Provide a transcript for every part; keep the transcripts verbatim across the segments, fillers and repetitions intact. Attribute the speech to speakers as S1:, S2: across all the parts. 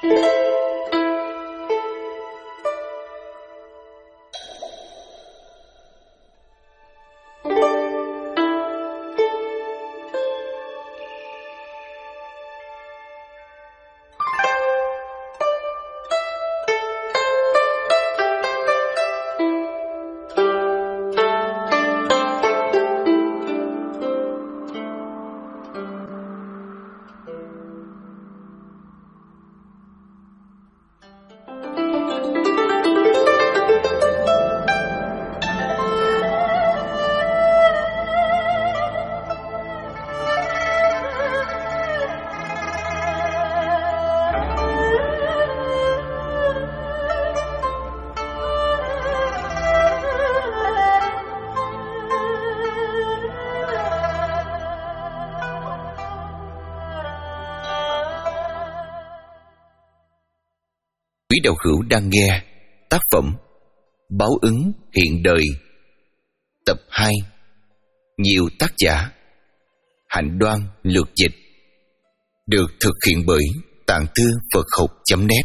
S1: Quý đạo hữu đang nghe tác phẩm Báo ứng hiện đời, tập hai, nhiều tác giả, Hạnh Đoan lược dịch, được thực hiện bởi Tạng Thư Phật Học chấm net.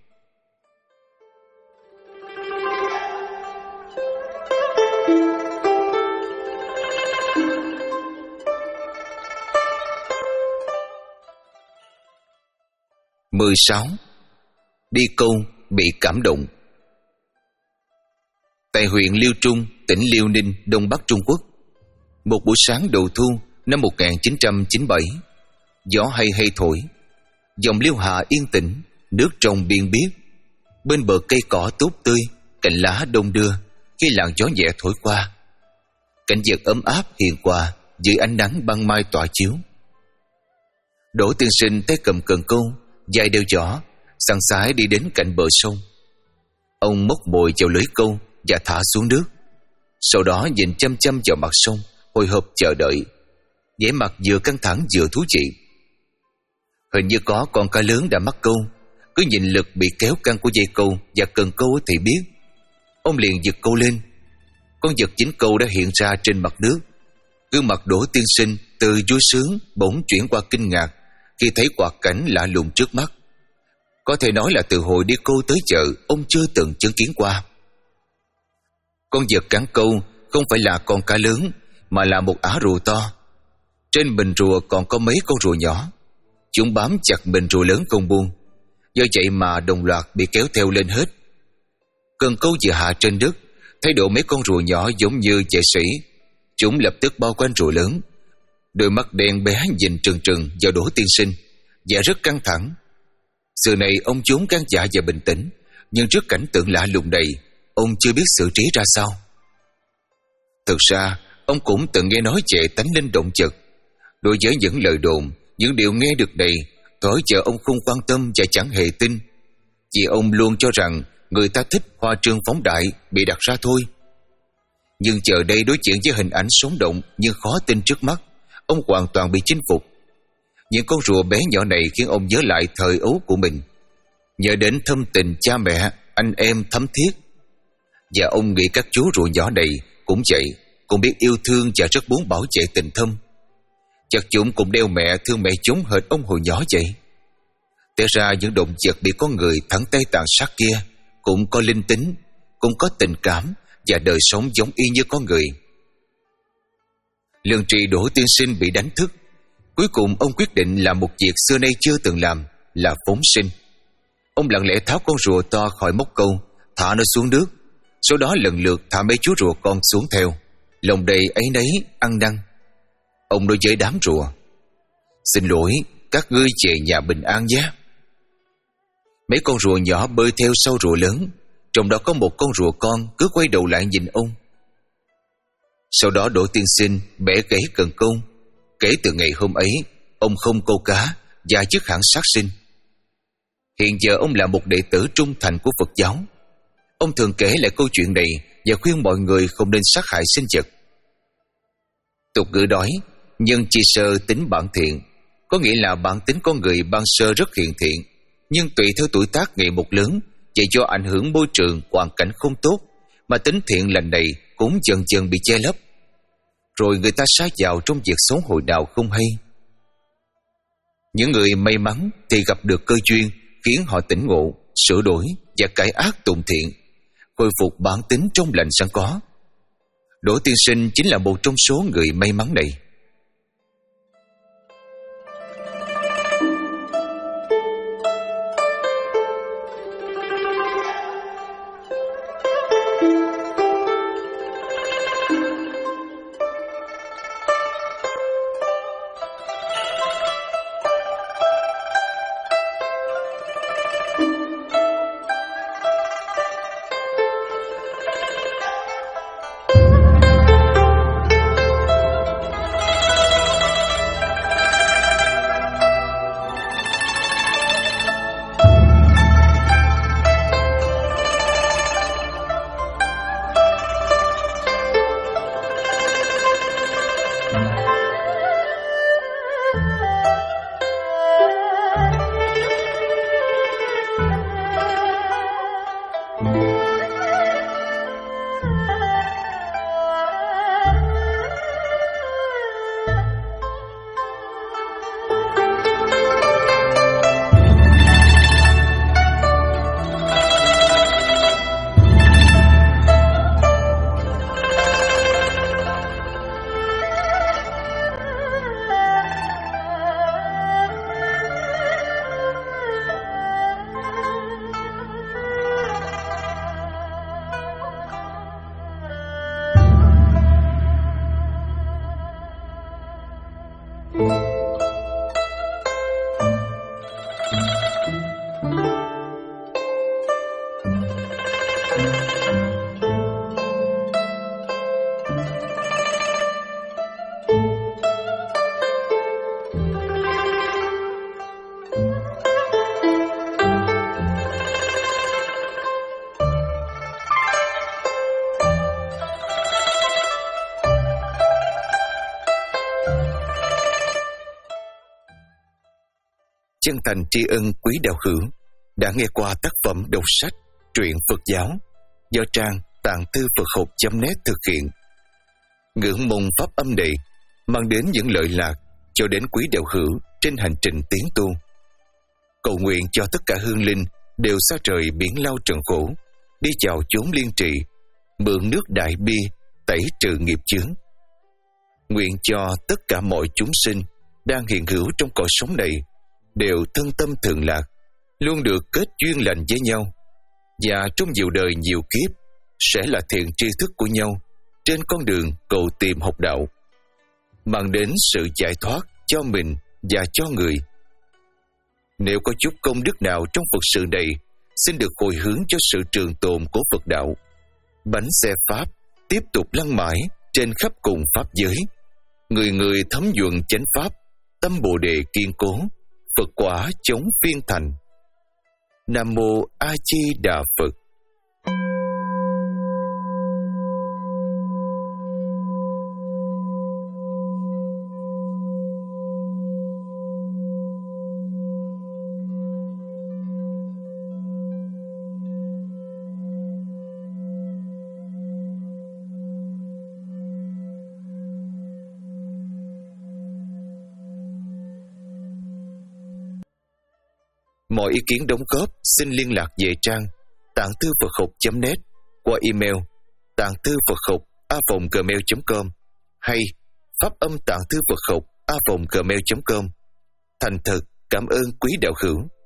S1: mười sáu. Đi câu bị cảm động. Tại huyện Liêu Trung, tỉnh Liêu Ninh, Đông Bắc Trung Quốc, một buổi sáng đầu thu năm một nghìn chín trăm chín mươi bảy, gió hay hay thổi, dòng Liêu Hà yên tĩnh, nước trong biên biếc, bên bờ cây cỏ tốt tươi, cành lá đông đưa khi làn gió nhẹ thổi qua. Cảnh vật ấm áp hiền hòa dưới ánh nắng ban mai tỏa chiếu. Đỗ tiên sinh tay cầm cần câu, dài đeo giỏ, sẵn sái đi đến cạnh bờ sông. Ông móc mồi vào lưới câu và thả xuống nước, sau đó nhìn chăm chăm vào mặt sông, hồi hộp chờ đợi, vẻ mặt vừa căng thẳng vừa thú vị. Hình như có con cá lớn đã mắc câu, cứ nhìn lực bị kéo căng của dây câu và cần câu thì biết. Ông liền giật câu lên. Con vật dính câu đã hiện ra trên mặt nước. Gương mặt Đỗ tiên sinh từ vui sướng bỗng chuyển qua kinh ngạc khi thấy quạt cảnh lạ lùng trước mắt. Có thể nói là từ hồi đi câu tới chợ, ông chưa từng chứng kiến qua. Con vật cắn câu không phải là con cá lớn, mà là một ả rùa to. Trên bình rùa còn có mấy con rùa nhỏ. Chúng bám chặt bình rùa lớn không buông, do vậy mà đồng loạt bị kéo theo lên hết. Cần câu vừa hạ trên đất, thấy độ mấy con rùa nhỏ giống như vệ sĩ. Chúng lập tức bao quanh rùa lớn, đôi mắt đen bé nhìn trừng trừng vào Đỗ tiên sinh, và rất căng thẳng. Giờ này ông vốn gan dạ và bình tĩnh, nhưng trước cảnh tượng lạ lùng này, ông chưa biết xử trí ra sao. Thực ra, ông cũng từng nghe nói về tánh linh động vật. Đối với những lời đồn, những điều nghe được này, tối giờ ông không quan tâm và chẳng hề tin, vì ông luôn cho rằng người ta thích hoa trương phóng đại, bị đặt ra thôi. Nhưng giờ đây đối diện với hình ảnh sống động nhưng khó tin trước mắt, ông hoàn toàn bị chinh phục. Những con rùa bé nhỏ này khiến ông nhớ lại thời ấu của mình, nhớ đến thâm tình cha mẹ, anh em thấm thiết. Và ông nghĩ các chú rùa nhỏ này cũng vậy, cũng biết yêu thương và rất muốn bảo vệ tình thâm. Chắc chúng cũng đeo mẹ thương mẹ chúng hệt ông hồi nhỏ vậy. Té ra những động vật bị con người thẳng tay tàn sát kia cũng có linh tính, cũng có tình cảm và đời sống giống y như con người. Lương tri Đỗ tiên sinh bị đánh thức. Cuối cùng ông quyết định làm một việc xưa nay chưa từng làm, là phóng sinh. Ông lặng lẽ tháo con rùa to khỏi móc câu, thả nó xuống nước, sau đó lần lượt thả mấy chú rùa con xuống theo, lòng đầy áy náy ăn năn. Ông nói với đám rùa: "Xin lỗi, các ngươi về nhà bình an nhé." Mấy con rùa nhỏ bơi theo sau rùa lớn, trong đó có một con rùa con cứ quay đầu lại nhìn ông. Sau đó Đỗ tiên sinh bẻ gãy cần câu. Kể từ ngày hôm ấy, ông không câu cá và dứt hẳn sát sinh. Hiện giờ ông là một đệ tử trung thành của Phật giáo. Ông thường kể lại câu chuyện này và khuyên mọi người không nên sát hại sinh vật. Tục ngữ nói, nhân chi sơ tính bản thiện, có nghĩa là bản tính con người ban sơ rất hiền thiện, nhưng tùy theo tuổi tác ngày một lớn và do ảnh hưởng môi trường, hoàn cảnh không tốt, mà tính thiện lành này cũng dần dần bị che lấp. Rồi người ta sa vào trong việc xấu hồi nào không hay. Những người may mắn thì gặp được cơ duyên khiến họ tỉnh ngộ, sửa đổi và cải ác tụng thiện, khôi phục bản tính trong lành sẵn có. Đỗ tiên sinh chính là một trong số người may mắn này. Chân thành tri ân quý đạo hữu đã nghe qua tác phẩm đọc sách truyện Phật giáo do trang tạng thư Phật học chấm net thực hiện. Ngưỡng mong pháp âm này mang đến những lợi lạc cho đến quý đạo hữu trên hành trình tiến tu. Cầu nguyện cho tất cả hương linh đều xa trời biển lao trần khổ, đi chào chốn liên trị, mượn nước đại bi tẩy trừ nghiệp chướng. Nguyện cho tất cả mọi chúng sinh đang hiện hữu trong cõi sống này đều thân tâm thường lạc, luôn được kết duyên lành với nhau, và trong nhiều đời nhiều kiếp sẽ là thiện tri thức của nhau trên con đường cầu tìm học đạo, mang đến sự giải thoát cho mình và cho người. Nếu có chút công đức nào trong Phật sự này, xin được hồi hướng cho sự trường tồn của Phật đạo. Bánh xe Pháp tiếp tục lăn mãi trên khắp cùng Pháp giới, người người thấm nhuận chánh Pháp, tâm Bồ Đề kiên cố, Phật quả chống phiên thành. Nam Mô A Di Đà Phật. Mọi ý kiến đóng góp xin liên lạc về trang tạng thư Phật học chấm net qua email tạng thư Phật học a vòng gmail chấm com hay pháp âm tạng thư Phật học a vòng gmail chấm com. Thành thật cảm ơn quý đạo hữu.